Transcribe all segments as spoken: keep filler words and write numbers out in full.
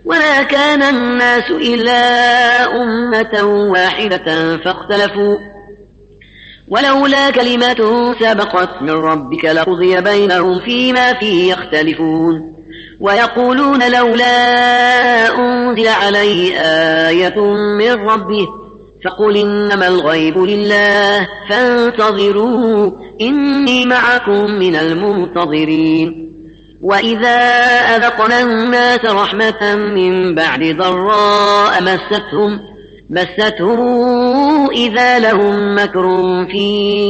وما كان الناس إلا أمة واحدة فاختلفوا ولولا كلمة سبقت من ربك لقضي بينهم فيما فيه يختلفون ويقولون لولا أنزل عليه آية من ربه فقل إنما الغيب لله فانتظروا إني معكم من المنتظرين وإذا أذقنا الناس رحمة من بعد ضراء مستهم مستهم إذا لهم مكر في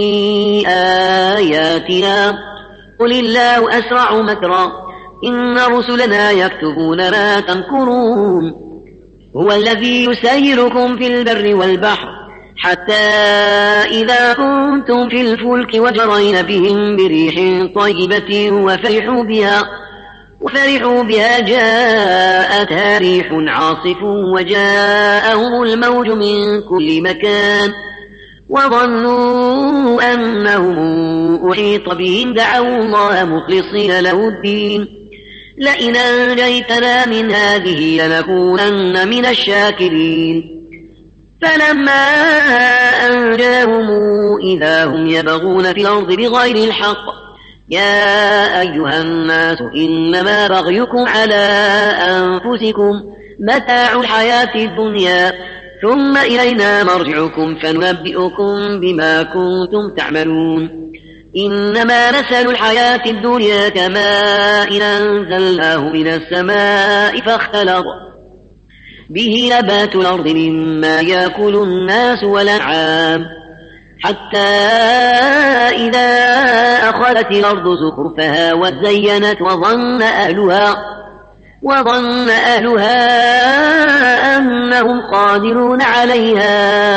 آياتنا قل الله أسرع مكرا إن رسلنا يكتبون ما تمكرون هو الذي يسيركم في البر والبحر حتى إذا كنتم في الفلك وجرين بهم بريح طيبة وفرحوا بها وفرحوا بها جاءتها ريح عاصف وجاءهم الموج من كل مكان وظنوا أنهم أحيط بهم دعوا الله مخلصين له الدين لئن أنجيتنا من هذه لنكونن من الشاكرين فلما أنجاهم إذا هم يبغون في الأرض بغير الحق يا أيها الناس إنما بغيكم على أنفسكم متاع الحياة الدنيا ثم إلينا مرجعكم فننبئكم بما كنتم تعملون إنما مثل الحياة الدنيا كماء أنزلناه من السماء فاختلط به نبات الأرض مما يأكل الناس والأنعام حتى إذا أخذت الأرض زخرفها وزينت وظن أهلها وظن أهلها أنهم قادرون عليها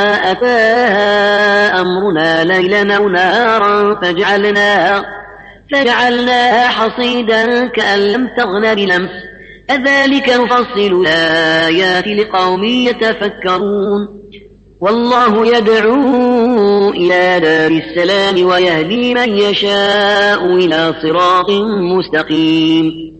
أتاها أمرنا ليلا أو نهارا فجعلناها, فجعلناها حصيدا كأن لم تغن بلمس كذلك نفصل الآيات لقوم يتفكرون والله يدعو إلى دار السلام ويهدي من يشاء إلى صراط مستقيم